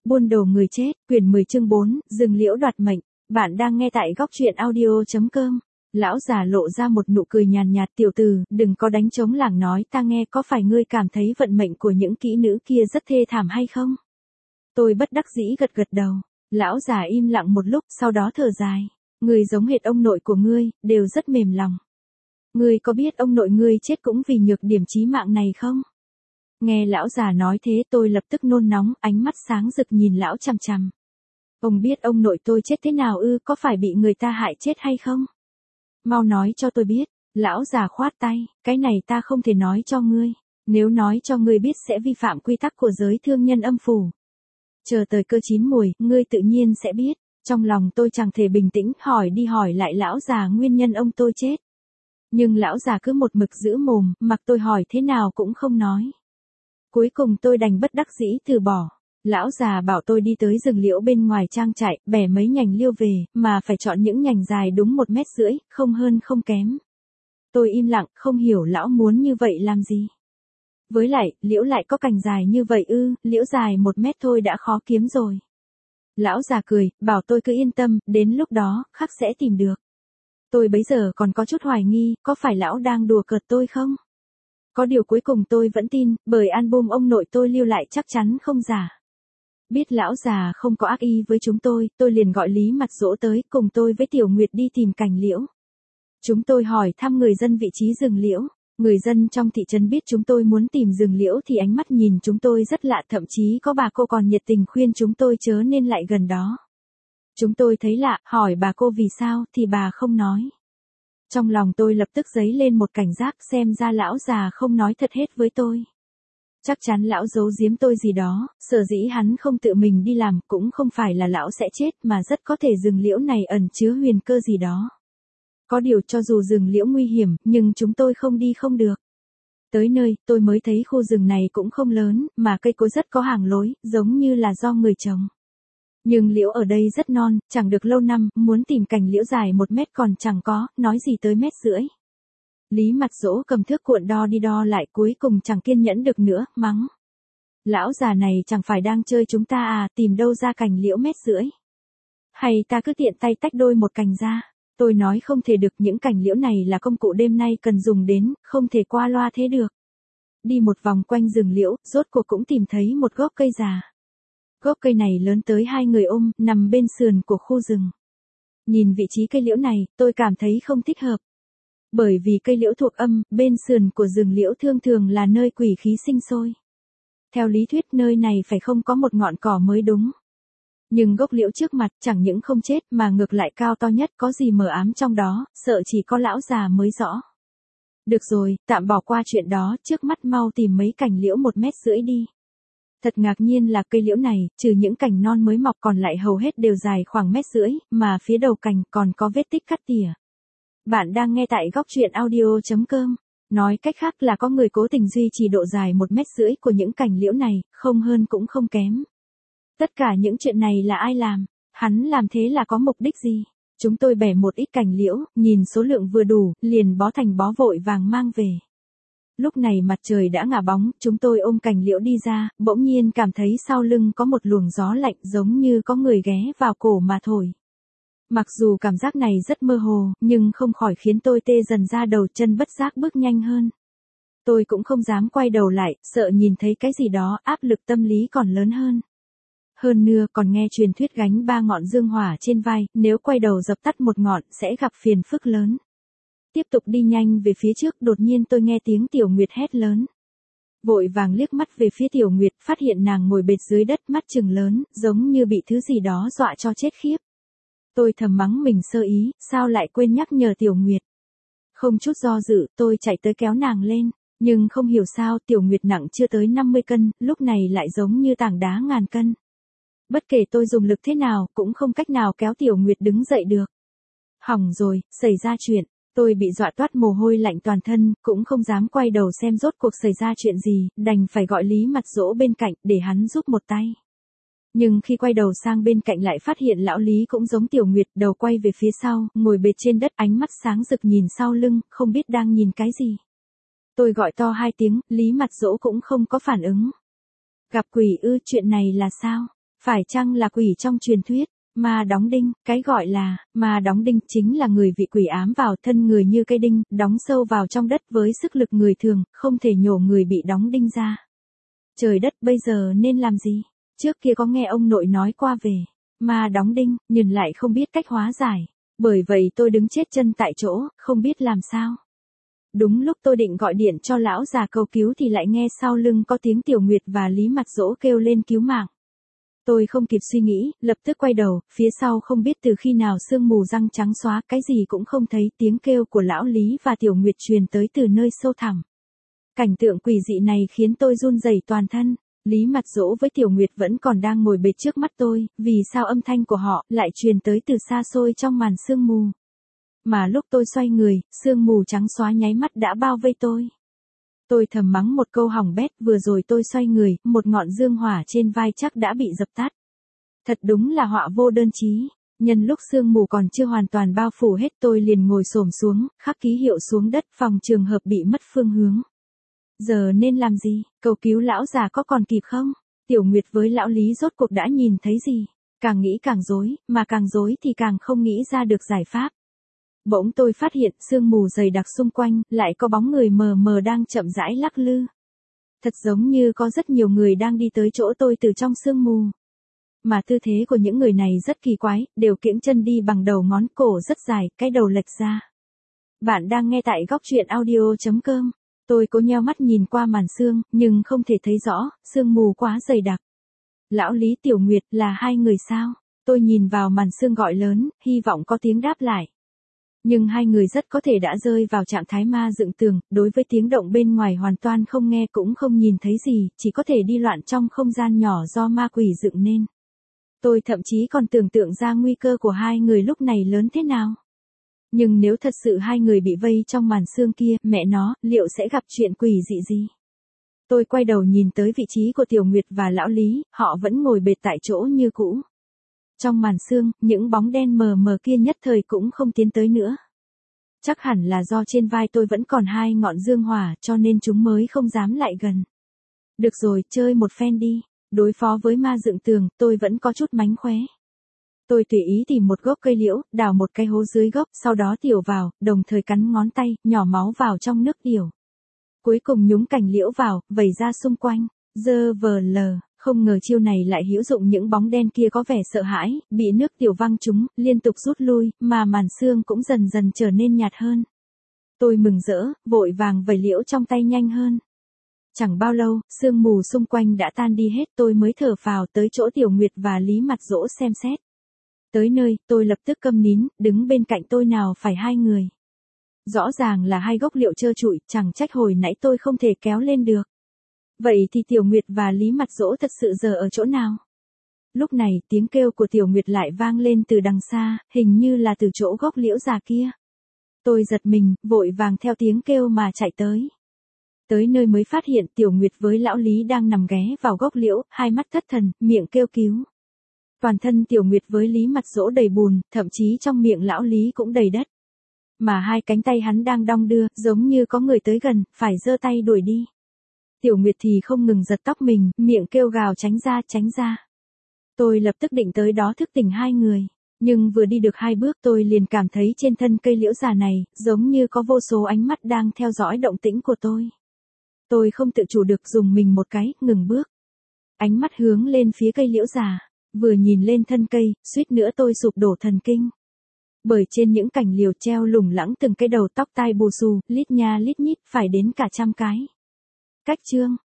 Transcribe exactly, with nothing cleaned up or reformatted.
Buôn đồ người chết, quyển mười chương bốn, rừng liễu đoạt mệnh. Bạn đang nghe tại góc truyện audio.com. Lão già lộ ra một nụ cười nhàn nhạt, tiểu tử, đừng có đánh trống lảng nói ta nghe, có phải ngươi cảm thấy vận mệnh của những kỹ nữ kia rất thê thảm hay không? Tôi bất đắc dĩ gật gật đầu. Lão già im lặng một lúc, sau đó thở dài. Ngươi giống hệt ông nội của ngươi, đều rất mềm lòng. Ngươi có biết ông nội ngươi chết cũng vì nhược điểm chí mạng này không? Nghe lão già nói thế tôi lập tức nôn nóng, ánh mắt sáng rực nhìn lão chằm chằm. Ông biết ông nội tôi chết thế nào ư, có phải bị người ta hại chết hay không? Mau nói cho tôi biết. Lão già khoát tay, cái này ta không thể nói cho ngươi. Nếu nói cho ngươi biết sẽ vi phạm quy tắc của giới thương nhân âm phủ. Chờ tới cơ chín mùi, ngươi tự nhiên sẽ biết. Trong lòng tôi chẳng thể bình tĩnh, hỏi đi hỏi lại lão già nguyên nhân ông tôi chết. Nhưng lão già cứ một mực giữ mồm, mặc tôi hỏi thế nào cũng không nói. Cuối cùng tôi đành bất đắc dĩ từ bỏ. Lão già bảo tôi đi tới rừng liễu bên ngoài trang trại, bẻ mấy nhành liêu về, mà phải chọn những nhành dài đúng một mét rưỡi, không hơn không kém. Tôi im lặng, không hiểu lão muốn như vậy làm gì. Với lại, liễu lại có cành dài như vậy ư, liễu dài một mét thôi đã khó kiếm rồi. Lão già cười, bảo tôi cứ yên tâm, đến lúc đó, khắc sẽ tìm được. Tôi bấy giờ còn có chút hoài nghi, có phải lão đang đùa cợt tôi không? Có điều cuối cùng tôi vẫn tin, bởi album ông nội tôi lưu lại chắc chắn không giả. Biết lão già không có ác ý với chúng tôi, tôi liền gọi Lý Mặt Dỗ tới, cùng tôi với Tiểu Nguyệt đi tìm cành liễu. Chúng tôi hỏi thăm người dân vị trí rừng liễu. Người dân trong thị trấn biết chúng tôi muốn tìm rừng liễu thì ánh mắt nhìn chúng tôi rất lạ, thậm chí có bà cô còn nhiệt tình khuyên chúng tôi chớ nên lại gần đó. Chúng tôi thấy lạ, hỏi bà cô vì sao, thì bà không nói. Trong lòng tôi lập tức dấy lên một cảnh giác, xem ra lão già không nói thật hết với tôi. Chắc chắn lão giấu giếm tôi gì đó, sở dĩ hắn không tự mình đi làm, cũng không phải là lão sẽ chết mà rất có thể rừng liễu này ẩn chứa huyền cơ gì đó. Có điều cho dù rừng liễu nguy hiểm, nhưng chúng tôi không đi không được. Tới nơi, tôi mới thấy khu rừng này cũng không lớn, mà cây cối rất có hàng lối, giống như là do người trồng. Nhưng liễu ở đây rất non, chẳng được lâu năm, muốn tìm cành liễu dài một mét còn chẳng có, nói gì tới mét rưỡi. Lý Mặt Dỗ cầm thước cuộn đo đi đo lại, cuối cùng chẳng kiên nhẫn được nữa, mắng. Lão già này chẳng phải đang chơi chúng ta à, tìm đâu ra cành liễu mét rưỡi. Hay ta cứ tiện tay tách đôi một cành ra. Tôi nói không thể được, những cành liễu này là công cụ đêm nay cần dùng đến, không thể qua loa thế được. Đi một vòng quanh rừng liễu, rốt cuộc cũng tìm thấy một gốc cây già. Gốc cây này lớn tới hai người ôm, nằm bên sườn của khu rừng. Nhìn vị trí cây liễu này, tôi cảm thấy không thích hợp. Bởi vì cây liễu thuộc âm, bên sườn của rừng liễu thường thường là nơi quỷ khí sinh sôi. Theo lý thuyết nơi này phải không có một ngọn cỏ mới đúng. Nhưng gốc liễu trước mặt chẳng những không chết mà ngược lại cao to nhất, có gì mờ ám trong đó, sợ chỉ có lão già mới rõ. Được rồi, tạm bỏ qua chuyện đó, trước mắt mau tìm mấy cành liễu một mét rưỡi đi. Thật ngạc nhiên là cây liễu này, trừ những cành non mới mọc còn lại hầu hết đều dài khoảng mét rưỡi, mà phía đầu cành còn có vết tích cắt tỉa. Bạn đang nghe tại góc truyện audio.com. Nói cách khác là có người cố tình duy trì độ dài một mét rưỡi của những cành liễu này, không hơn cũng không kém. Tất cả những chuyện này là ai làm? Hắn làm thế là có mục đích gì? Chúng tôi bẻ một ít cành liễu, nhìn số lượng vừa đủ, liền bó thành bó vội vàng mang về. Lúc này mặt trời đã ngả bóng, chúng tôi ôm cành liễu đi ra, bỗng nhiên cảm thấy sau lưng có một luồng gió lạnh giống như có người ghé vào cổ mà thổi. Mặc dù cảm giác này rất mơ hồ, nhưng không khỏi khiến tôi tê dần ra đầu, chân bất giác bước nhanh hơn. Tôi cũng không dám quay đầu lại, sợ nhìn thấy cái gì đó, áp lực tâm lý còn lớn hơn. Hơn nữa còn nghe truyền thuyết gánh ba ngọn dương hỏa trên vai, nếu quay đầu dập tắt một ngọn sẽ gặp phiền phức lớn. Tiếp tục đi nhanh về phía trước, đột nhiên tôi nghe tiếng Tiểu Nguyệt hét lớn. Vội vàng liếc mắt về phía Tiểu Nguyệt, phát hiện nàng ngồi bệt dưới đất, mắt trừng lớn, giống như bị thứ gì đó dọa cho chết khiếp. Tôi thầm mắng mình sơ ý, sao lại quên nhắc nhở Tiểu Nguyệt. Không chút do dự, tôi chạy tới kéo nàng lên, nhưng không hiểu sao Tiểu Nguyệt nặng chưa tới năm mươi cân, lúc này lại giống như tảng đá ngàn cân. Bất kể tôi dùng lực thế nào, cũng không cách nào kéo Tiểu Nguyệt đứng dậy được. Hỏng rồi, xảy ra chuyện, tôi bị dọa toát mồ hôi lạnh toàn thân, cũng không dám quay đầu xem rốt cuộc xảy ra chuyện gì, đành phải gọi Lý Mặt Dỗ bên cạnh, để hắn giúp một tay. Nhưng khi quay đầu sang bên cạnh lại phát hiện lão Lý cũng giống Tiểu Nguyệt, đầu quay về phía sau, ngồi bệt trên đất, ánh mắt sáng rực nhìn sau lưng, không biết đang nhìn cái gì. Tôi gọi to hai tiếng, Lý Mặt Dỗ cũng không có phản ứng. Gặp quỷ ư, chuyện này là sao? Phải chăng là quỷ trong truyền thuyết? Ma đóng đinh, cái gọi là ma đóng đinh chính là người bị quỷ ám vào thân người như cây đinh, đóng sâu vào trong đất với sức lực người thường, không thể nhổ người bị đóng đinh ra. Trời đất, bây giờ nên làm gì? Trước kia có nghe ông nội nói qua về ma đóng đinh, nhưng lại không biết cách hóa giải. Bởi vậy tôi đứng chết chân tại chỗ, không biết làm sao. Đúng lúc tôi định gọi điện cho lão già cầu cứu thì lại nghe sau lưng có tiếng Tiểu Nguyệt và Lý Mặt Dỗ kêu lên cứu mạng. Tôi không kịp suy nghĩ, lập tức quay đầu, phía sau không biết từ khi nào sương mù răng trắng xóa, cái gì cũng không thấy, tiếng kêu của lão Lý và Tiểu Nguyệt truyền tới từ nơi sâu thẳm. Cảnh tượng quỷ dị này khiến tôi run rẩy toàn thân. Lý Mặt Dỗ với Tiểu Nguyệt vẫn còn đang ngồi bệt trước mắt tôi, vì sao âm thanh của họ lại truyền tới từ xa xôi trong màn sương mù. Mà lúc tôi xoay người, sương mù trắng xóa nháy mắt đã bao vây tôi. Tôi thầm mắng một câu hỏng bét, vừa rồi tôi xoay người, một ngọn dương hỏa trên vai chắc đã bị dập tắt. Thật đúng là họa vô đơn chí. Nhân lúc sương mù còn chưa hoàn toàn bao phủ hết tôi liền ngồi xổm xuống, khắc ký hiệu xuống đất phòng trường hợp bị mất phương hướng. Giờ nên làm gì? Cầu cứu lão già có còn kịp không? Tiểu Nguyệt với lão Lý rốt cuộc đã nhìn thấy gì? Càng nghĩ càng rối, mà càng rối thì càng không nghĩ ra được giải pháp. Bỗng tôi phát hiện sương mù dày đặc xung quanh, lại có bóng người mờ mờ đang chậm rãi lắc lư. Thật giống như có rất nhiều người đang đi tới chỗ tôi từ trong sương mù. Mà tư thế của những người này rất kỳ quái, đều kiễng chân đi bằng đầu ngón, cổ rất dài, cái đầu lệch ra. Bạn đang nghe tại góc truyện audio chấm com. Tôi cố nheo mắt nhìn qua màn sương, nhưng không thể thấy rõ, sương mù quá dày đặc. Lão Lý, Tiểu Nguyệt là hai người sao? Tôi nhìn vào màn sương gọi lớn, hy vọng có tiếng đáp lại. Nhưng hai người rất có thể đã rơi vào trạng thái ma dựng tường, đối với tiếng động bên ngoài hoàn toàn không nghe cũng không nhìn thấy gì, chỉ có thể đi loạn trong không gian nhỏ do ma quỷ dựng nên. Tôi thậm chí còn tưởng tượng ra nguy cơ của hai người lúc này lớn thế nào. Nhưng nếu thật sự hai người bị vây trong màn sương kia, mẹ nó, liệu sẽ gặp chuyện quỷ dị gì? Tôi quay đầu nhìn tới vị trí của Tiểu Nguyệt và lão Lý, họ vẫn ngồi bệt tại chỗ như cũ. Trong màn sương, những bóng đen mờ mờ kia nhất thời cũng không tiến tới nữa. Chắc hẳn là do trên vai tôi vẫn còn hai ngọn dương hỏa cho nên chúng mới không dám lại gần. Được rồi, chơi một phen đi. Đối phó với ma dựng tường, tôi vẫn có chút mánh khóe. Tôi tùy ý tìm một gốc cây liễu, đào một cái hố dưới gốc, sau đó tiểu vào, đồng thời cắn ngón tay, nhỏ máu vào trong nước tiểu. Cuối cùng nhúng cành liễu vào, vẩy ra xung quanh. Dơ vờ lờ, không ngờ chiêu này lại hữu dụng, những bóng đen kia có vẻ sợ hãi, bị nước tiểu văng chúng, liên tục rút lui, mà màn sương cũng dần dần trở nên nhạt hơn. Tôi mừng rỡ, vội vàng vẩy liễu trong tay nhanh hơn. Chẳng bao lâu, sương mù xung quanh đã tan đi hết, tôi mới thở phào tới chỗ Tiểu Nguyệt và Lý Mặt Dỗ xem xét. Tới nơi, tôi lập tức câm nín, đứng bên cạnh tôi nào phải hai người. Rõ ràng là hai gốc liễu trơ trụi, chẳng trách hồi nãy tôi không thể kéo lên được. Vậy thì Tiểu Nguyệt và Lý Mặt Dỗ thật sự giờ ở chỗ nào? Lúc này, tiếng kêu của Tiểu Nguyệt lại vang lên từ đằng xa, hình như là từ chỗ gốc liễu già kia. Tôi giật mình, vội vàng theo tiếng kêu mà chạy tới. Tới nơi mới phát hiện Tiểu Nguyệt với lão Lý đang nằm ghé vào gốc liễu, hai mắt thất thần, miệng kêu cứu. Toàn thân Tiểu Nguyệt với Lý Mặt Dỗ đầy bùn, thậm chí trong miệng lão Lý cũng đầy đất. Mà hai cánh tay hắn đang đong đưa, giống như có người tới gần, phải giơ tay đuổi đi. Tiểu Nguyệt thì không ngừng giật tóc mình, miệng kêu gào tránh ra, tránh ra. Tôi lập tức định tới đó thức tỉnh hai người. Nhưng vừa đi được hai bước tôi liền cảm thấy trên thân cây liễu già này, giống như có vô số ánh mắt đang theo dõi động tĩnh của tôi. Tôi không tự chủ được dùng mình một cái, ngừng bước. Ánh mắt hướng lên phía cây liễu già. Vừa nhìn lên thân cây, suýt nữa tôi sụp đổ thần kinh. Bởi trên những cành liễu treo lủng lẳng từng cái đầu tóc tai bù xù, lít nha lít nhít, phải đến cả trăm cái. Cách chương,